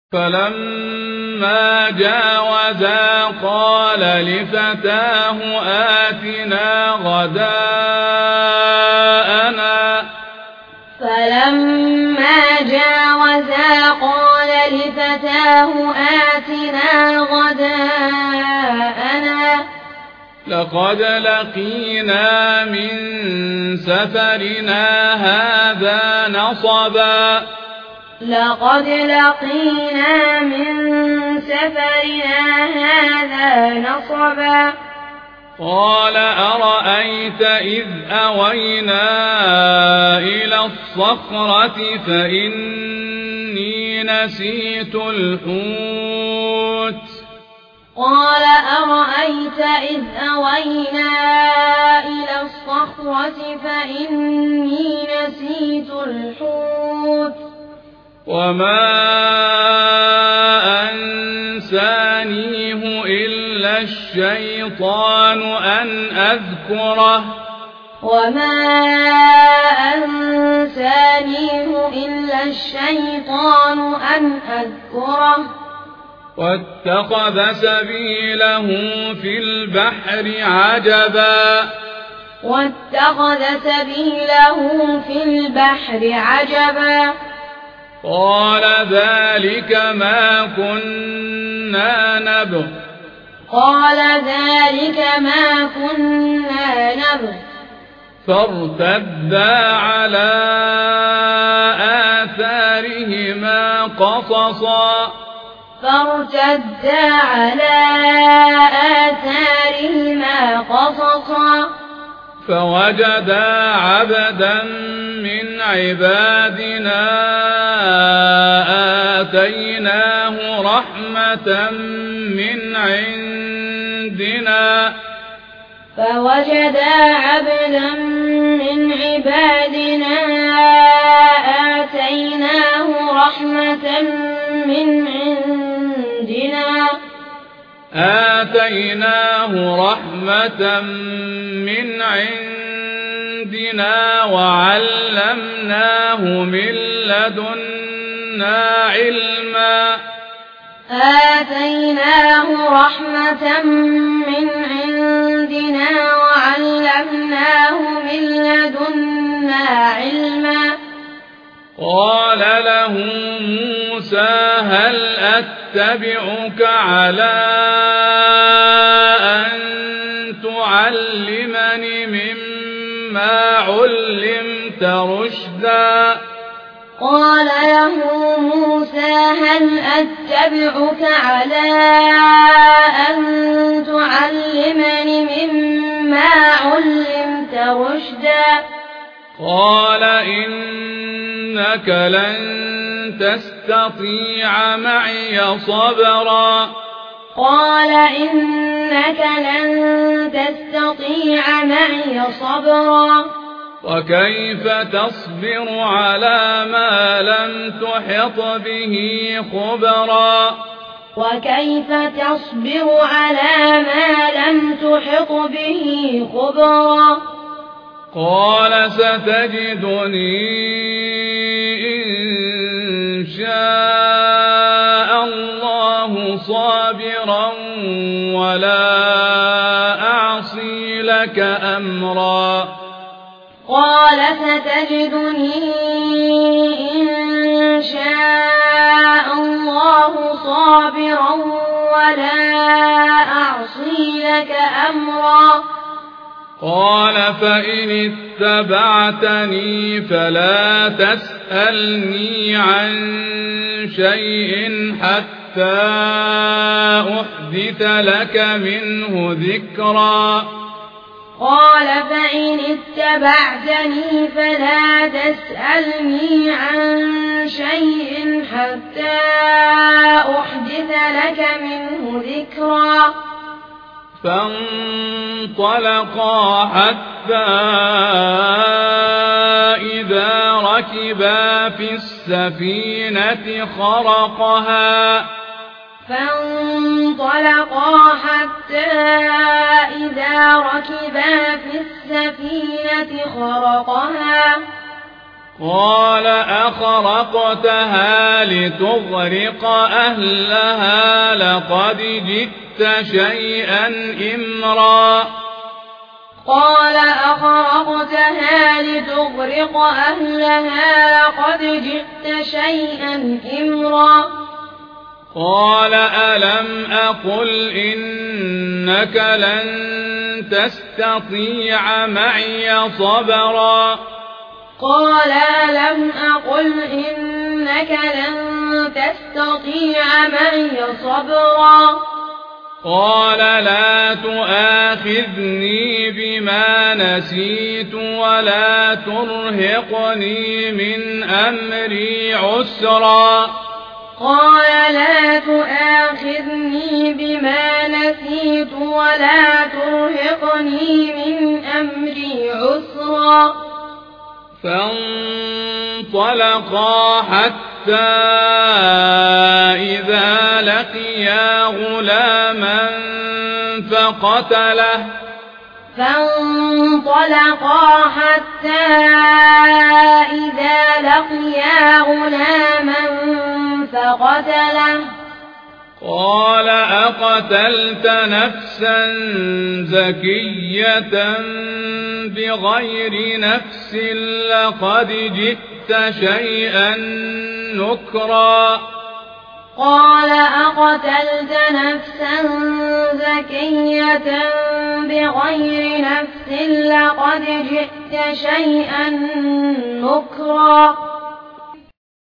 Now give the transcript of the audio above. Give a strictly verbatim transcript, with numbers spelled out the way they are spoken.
فلما جاوزا قال لفتاه آتنا غداءنا فلما جاوزا قال لفتاه آتنا غداءنا لقد لقينا من سفرنا هذا نصبا لقد لقينا من سفرنا هذا نصبا قال أرأيت إذ أوينا إلى الصخرة فإني نسيت الحوت قال أرأيت إذ أوينا إلى الصخرة فإني نسيت الحوت وما أنسانيه إلا الشيطان أن أذكره وما أنسانيه إلا الشيطان أن أذكره واتخذ سبيله في البحر عجبا واتخذ سبيله في البحر عجبا قال ذلك ما كنا نبغ قال ذلك ما كنا نبغ فارتدا على آثارهما قصصا فارتدا على آثارهما قصصا فوجدا عبدا من عبادنا آتيناه رحمة من عندنا فوجدا عبدا من عبادنا آتيناه رحمة من عندنا آتيناه رحمة من عندنا وعلمناه من لدنا علما آتيناه رحمة من عندنا وعلمناه من لدنا علما قال له موسى هل أتبعك على أن تعلمني مما علمت رشدا قال له موسى هل أتبعك على أن تعلمني مما علمت رشدا قال إنك لن تستطيع معي صبرا قال إنك لن تستطيع معي صبرا وكيف تصبر على ما لم تحط به خبرا وكيف تصبر على ما لم تحط به خبرا قال ستجدني إن شاء الله صابرا ولا أعصي لك أمرا قال ستجدني إن شاء الله صابرا ولا أعصي لك أمرا قال فإن اتبعتني فلا تسألني عن شيء حتى أحدث لك منه ذكرا قال فإن اتبعتني فلا تسألني عن شيء حتى أحدث لك منه ذكرا فانطلقا حتى إذا ركبا في السفينة خرقها فانطلقا حتى إذا ركبا في السفينة خرقها قال أخرقتها لتغرق أهلها لقد جئت شيئا إمرا قال أخرقتها لتغرق أهلها لقد جئت شيئا إمرا قال ألم أقل إنك لن تستطيع معي صبرا قال ألم أقل إنك لن تستطيع معي صبرا قال لا تؤاخذني بما نسيت ولا ترهقني من أمري عسرا قال لا تؤاخذني بما نسيت ولا ترهقني من أمري عسرا فانطلقا حتى إذا لقيا غلاما فقتله فانطلقا حتى إذا لقيا غلاما فقتله قال أقتلت نفسا زكية بغير نفس لقد جئت شيئا نكرا قال أقتلت نفسا زكية بغير نفس لقد جئت شيئا نكرا